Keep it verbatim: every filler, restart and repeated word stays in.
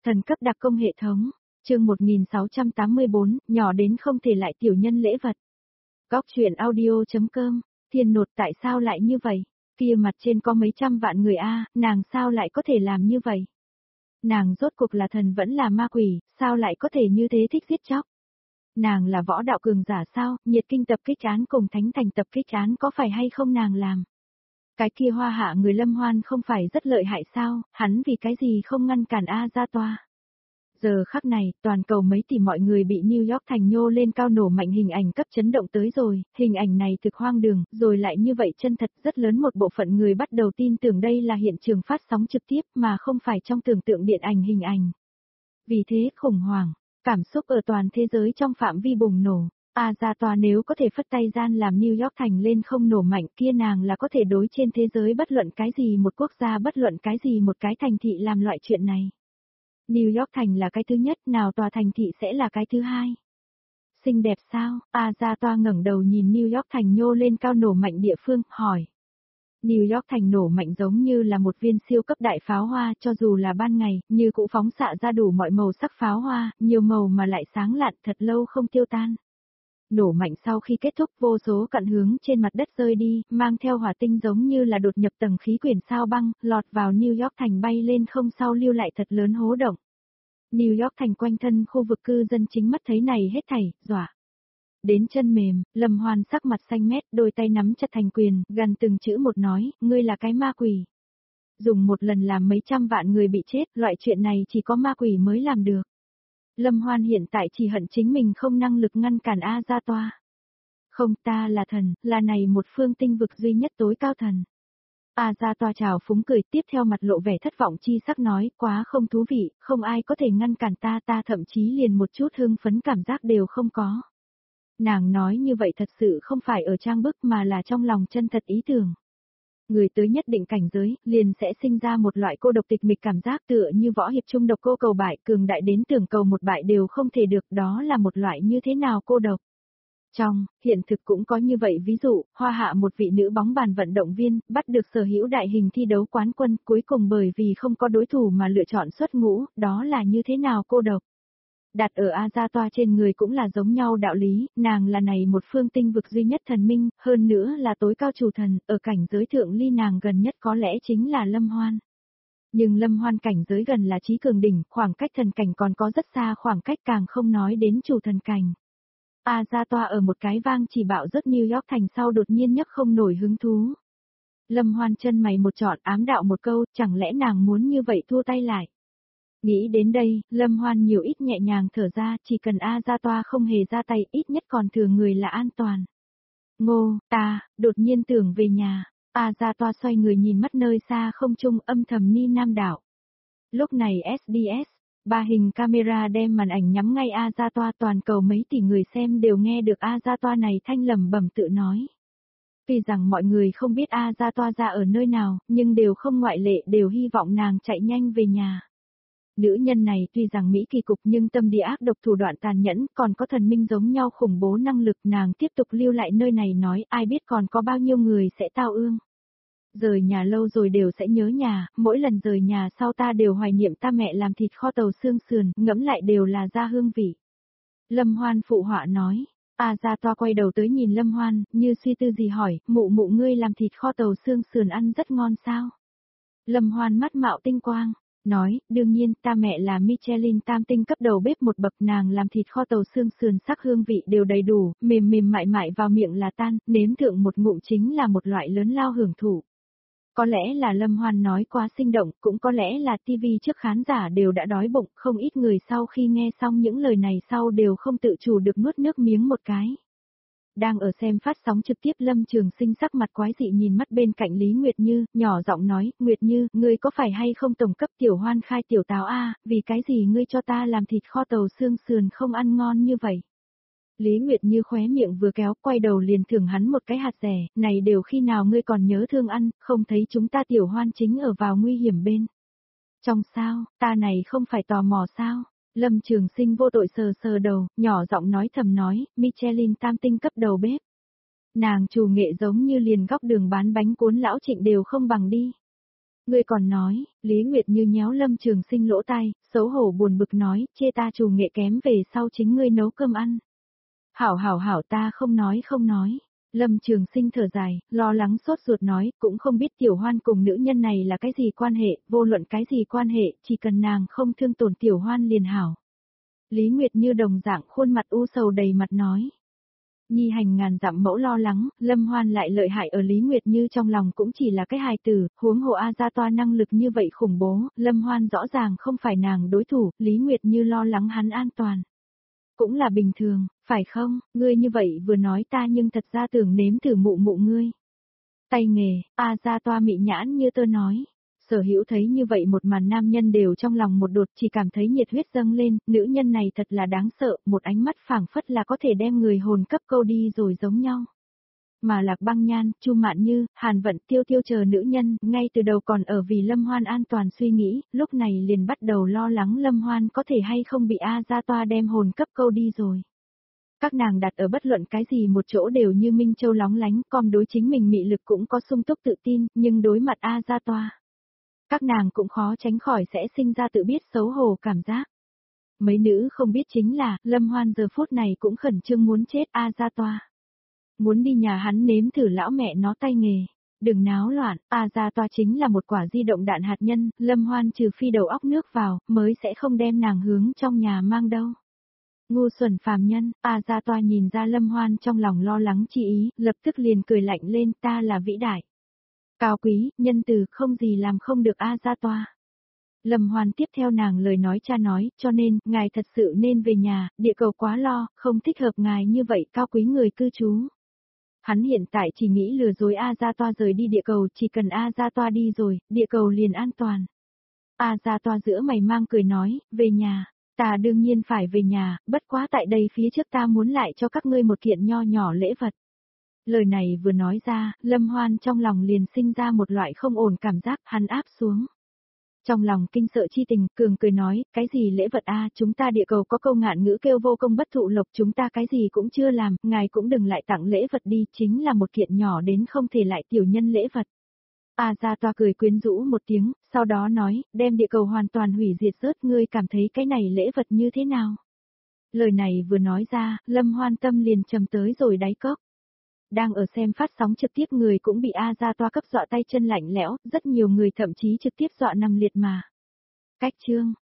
Thần cấp đặc công hệ thống, chương một nghìn sáu trăm tám mươi bốn, nhỏ đến không thể lại tiểu nhân lễ vật. Góc truyện audio.com, Thiên Nột tại sao lại như vậy? Kia mặt trên có mấy trăm vạn người a, nàng sao lại có thể làm như vậy? Nàng rốt cuộc là thần vẫn là ma quỷ, sao lại có thể như thế thích giết chóc? Nàng là võ đạo cường giả sao, nhiệt kinh tập kích án cùng thánh thành tập kích án có phải hay không nàng làm? Cái kia hoa hạ người Lâm Hoan không phải rất lợi hại sao, hắn vì cái gì không ngăn cản A Gia Toa. Giờ khắc này, toàn cầu mấy tỷ mọi người bị New York thành nhô lên cao nổ mạnh hình ảnh cấp chấn động tới rồi, hình ảnh này thực hoang đường, rồi lại như vậy chân thật rất lớn một bộ phận người bắt đầu tin tưởng đây là hiện trường phát sóng trực tiếp mà không phải trong tưởng tượng điện ảnh hình ảnh. Vì thế khủng hoảng, cảm xúc ở toàn thế giới trong phạm vi bùng nổ. A Gia Toa nếu có thể phất tay gian làm New York thành lên không nổ mạnh kia nàng là có thể đối trên thế giới bất luận cái gì một quốc gia bất luận cái gì một cái thành thị làm loại chuyện này. New York thành là cái thứ nhất, nào tòa thành thị sẽ là cái thứ hai. Xinh đẹp sao? A Gia Toa ngẩng đầu nhìn New York thành nhô lên cao nổ mạnh địa phương, hỏi. New York thành nổ mạnh giống như là một viên siêu cấp đại pháo hoa, cho dù là ban ngày, như cũ phóng xạ ra đủ mọi màu sắc pháo hoa, nhiều màu mà lại sáng lạn thật lâu không tiêu tan. Nổ mạnh sau khi kết thúc vô số cặn hướng trên mặt đất rơi đi, mang theo hỏa tinh giống như là đột nhập tầng khí quyển sao băng, lọt vào New York thành bay lên không sau lưu lại thật lớn hố động. New York thành quanh thân khu vực cư dân chính mắt thấy này hết thảy, dọa. Đến chân mềm, Lâm Hoan sắc mặt xanh mét, đôi tay nắm chặt thành quyền, gần từng chữ một nói, ngươi là cái ma quỷ. Dùng một lần làm mấy trăm vạn người bị chết, loại chuyện này chỉ có ma quỷ mới làm được. Lâm Hoan hiện tại chỉ hận chính mình không năng lực ngăn cản A Gia Toa. Không, ta là thần, là này một phương tinh vực duy nhất tối cao thần. A Gia Toa chào phúng cười, tiếp theo mặt lộ vẻ thất vọng chi sắc nói, quá không thú vị, không ai có thể ngăn cản ta, ta thậm chí liền một chút hưng phấn cảm giác đều không có. Nàng nói như vậy thật sự không phải ở trang bức mà là trong lòng chân thật ý tưởng. Người tới nhất định cảnh giới, liền sẽ sinh ra một loại cô độc tịch mịch cảm giác tựa như võ hiệp trung độc cô cầu bại, cường đại đến tưởng cầu một bại đều không thể được, đó là một loại như thế nào cô độc. Trong, hiện thực cũng có như vậy ví dụ, hoa hạ một vị nữ bóng bàn vận động viên, bắt được sở hữu đại hình thi đấu quán quân, cuối cùng bởi vì không có đối thủ mà lựa chọn xuất ngũ, đó là như thế nào cô độc. Đặt ở A Gia Toa trên người cũng là giống nhau đạo lý, nàng là này một phương tinh vực duy nhất thần minh, hơn nữa là tối cao chủ thần, ở cảnh giới thượng ly nàng gần nhất có lẽ chính là Lâm Hoan. Nhưng Lâm Hoan cảnh giới gần là trí cường đỉnh, khoảng cách thần cảnh còn có rất xa, khoảng cách càng không nói đến chủ thần cảnh. A Gia Toa ở một cái vang chỉ bạo rất New York thành sau đột nhiên nhấc không nổi hứng thú. Lâm Hoan chân mày một trọn ám đạo một câu, chẳng lẽ nàng muốn như vậy thua tay lại. Nghĩ đến đây, Lâm Hoan nhiều ít nhẹ nhàng thở ra, chỉ cần A Gia Toa không hề ra tay, ít nhất còn thừa người là an toàn. Ngô, ta, đột nhiên tưởng về nhà, A Gia Toa xoay người nhìn mắt nơi xa không trung âm thầm ni nam đảo. Lúc này ét đê ét, ba hình camera đem màn ảnh nhắm ngay A Gia Toa, toàn cầu mấy tỷ người xem đều nghe được A Gia Toa này thanh lẩm bẩm tự nói. Tuy rằng mọi người không biết A Gia Toa ra ở nơi nào, nhưng đều không ngoại lệ đều hy vọng nàng chạy nhanh về nhà. Nữ nhân này tuy rằng Mỹ kỳ cục nhưng tâm địa ác độc thủ đoạn tàn nhẫn, còn có thần minh giống nhau khủng bố năng lực, nàng tiếp tục lưu lại nơi này nói ai biết còn có bao nhiêu người sẽ tao ương. Rời nhà lâu rồi đều sẽ nhớ nhà, mỗi lần rời nhà sau ta đều hoài niệm ta mẹ làm thịt kho tàu xương sườn, ngẫm lại đều là ra hương vị. Lâm Hoan phụ họa nói, A Gia Toa quay đầu tới nhìn Lâm Hoan, như suy tư gì hỏi, mụ mụ ngươi làm thịt kho tàu xương sườn ăn rất ngon sao? Lâm Hoan mắt mạo tinh quang. Nói, đương nhiên, ta mẹ là Michelin tam tinh cấp đầu bếp một bậc, nàng làm thịt kho tàu xương sườn sắc hương vị đều đầy đủ, mềm mềm mại mại vào miệng là tan, nếm thượng một ngụm chính là một loại lớn lao hưởng thụ. Có lẽ là Lâm Hoan nói quá sinh động, cũng có lẽ là tivi trước khán giả đều đã đói bụng, không ít người sau khi nghe xong những lời này sau đều không tự chủ được nuốt nước miếng một cái. Đang ở xem phát sóng trực tiếp Lâm Trường Sinh sắc mặt quái dị nhìn mắt bên cạnh Lý Nguyệt Như, nhỏ giọng nói, Nguyệt Như, ngươi có phải hay không tổng cấp tiểu Hoan khai tiểu táo a, vì cái gì ngươi cho ta làm thịt kho tàu xương sườn không ăn ngon như vậy? Lý Nguyệt Như khóe miệng vừa kéo, quay đầu liền thưởng hắn một cái hạt rẻ, này đều khi nào ngươi còn nhớ thương ăn, không thấy chúng ta tiểu Hoan chính ở vào nguy hiểm bên. Trong sao, ta này không phải tò mò sao? Lâm Trường Sinh vô tội sờ sờ đầu, nhỏ giọng nói thầm nói, Michelin tam tinh cấp đầu bếp. Nàng chủ nghệ giống như liền góc đường bán bánh cuốn lão Trịnh đều không bằng đi. Ngươi còn nói, Lý Nguyệt Như nhéo Lâm Trường Sinh lỗ tai, xấu hổ buồn bực nói, chê ta trù nghệ kém về sau chính ngươi nấu cơm ăn. Hảo hảo hảo ta không nói không nói. Lâm Trường Sinh thở dài, lo lắng sốt ruột nói, cũng không biết Tiểu Hoan cùng nữ nhân này là cái gì quan hệ, vô luận cái gì quan hệ, chỉ cần nàng không thương tổn Tiểu Hoan liền hảo. Lý Nguyệt Như đồng dạng khuôn mặt u sầu đầy mặt nói. Nhi hành ngàn dặm mẫu lo lắng, Lâm Hoan lại lợi hại ở Lý Nguyệt Như trong lòng cũng chỉ là cái hài tử, huống hồ A Gia Toa năng lực như vậy khủng bố, Lâm Hoan rõ ràng không phải nàng đối thủ, Lý Nguyệt Như lo lắng hắn an toàn. Cũng là bình thường, phải không, ngươi như vậy vừa nói ta nhưng thật ra tưởng nếm thử mụ mụ ngươi. Tay nghề, A Gia Toa mị nhãn như tơ nói. Sở Hữu thấy như vậy một màn nam nhân đều trong lòng một đột chỉ cảm thấy nhiệt huyết dâng lên, nữ nhân này thật là đáng sợ, một ánh mắt phảng phất là có thể đem người hồn cấp câu đi rồi giống nhau. Mà Lạc Băng Nhan, Chu Mạn Như, Hàn Vận Tiêu Tiêu chờ nữ nhân, ngay từ đầu còn ở vì Lâm Hoan an toàn suy nghĩ, lúc này liền bắt đầu lo lắng Lâm Hoan có thể hay không bị A Gia Toa đem hồn cấp câu đi rồi. Các nàng đặt ở bất luận cái gì một chỗ đều như Minh Châu lóng lánh, còn đối chính mình mị lực cũng có sung túc tự tin, nhưng đối mặt A Gia Toa. Các nàng cũng khó tránh khỏi sẽ sinh ra tự biết xấu hổ cảm giác. Mấy nữ không biết chính là, Lâm Hoan giờ phút này cũng khẩn trương muốn chết A Gia Toa. Muốn đi nhà hắn nếm thử lão mẹ nó tay nghề. Đừng náo loạn, A Gia Toa chính là một quả di động đạn hạt nhân, Lâm Hoan trừ phi đầu óc nước vào, mới sẽ không đem nàng hướng trong nhà mang đâu. Ngu xuẩn phàm nhân, A Gia Toa nhìn ra Lâm Hoan trong lòng lo lắng chi ý, lập tức liền cười lạnh lên, ta là vĩ đại. Cao quý, nhân từ, không gì làm không được A Gia Toa. Lâm Hoan tiếp theo nàng lời nói cha nói, cho nên, ngài thật sự nên về nhà, địa cầu quá lo, không thích hợp ngài như vậy cao quý người cư trú. Hắn hiện tại chỉ nghĩ lừa dối A Gia Toa rời đi địa cầu, chỉ cần A Gia Toa đi rồi, địa cầu liền an toàn. A Gia Toa giữa mày mang cười nói, về nhà, ta đương nhiên phải về nhà, bất quá tại đây phía trước ta muốn lại cho các ngươi một kiện nho nhỏ lễ vật. Lời này vừa nói ra, Lâm Hoan trong lòng liền sinh ra một loại không ổn cảm giác, hắn áp xuống. Trong lòng kinh sợ chi tình, cường cười nói, cái gì lễ vật a, chúng ta địa cầu có câu ngạn ngữ kêu vô công bất thụ lộc, chúng ta cái gì cũng chưa làm, ngài cũng đừng lại tặng lễ vật đi, chính là một kiện nhỏ đến không thể lại tiểu nhân lễ vật. A Gia Toa cười quyến rũ một tiếng, sau đó nói, đem địa cầu hoàn toàn hủy diệt rớt, ngươi cảm thấy cái này lễ vật như thế nào? Lời này vừa nói ra, Lâm Hoan tâm liền trầm tới rồi đáy cốc. Đang ở xem phát sóng trực tiếp người cũng bị A Gia Toa cấp dọa tay chân lạnh lẽo, rất nhiều người thậm chí trực tiếp dọa nằm liệt mà. Cách chương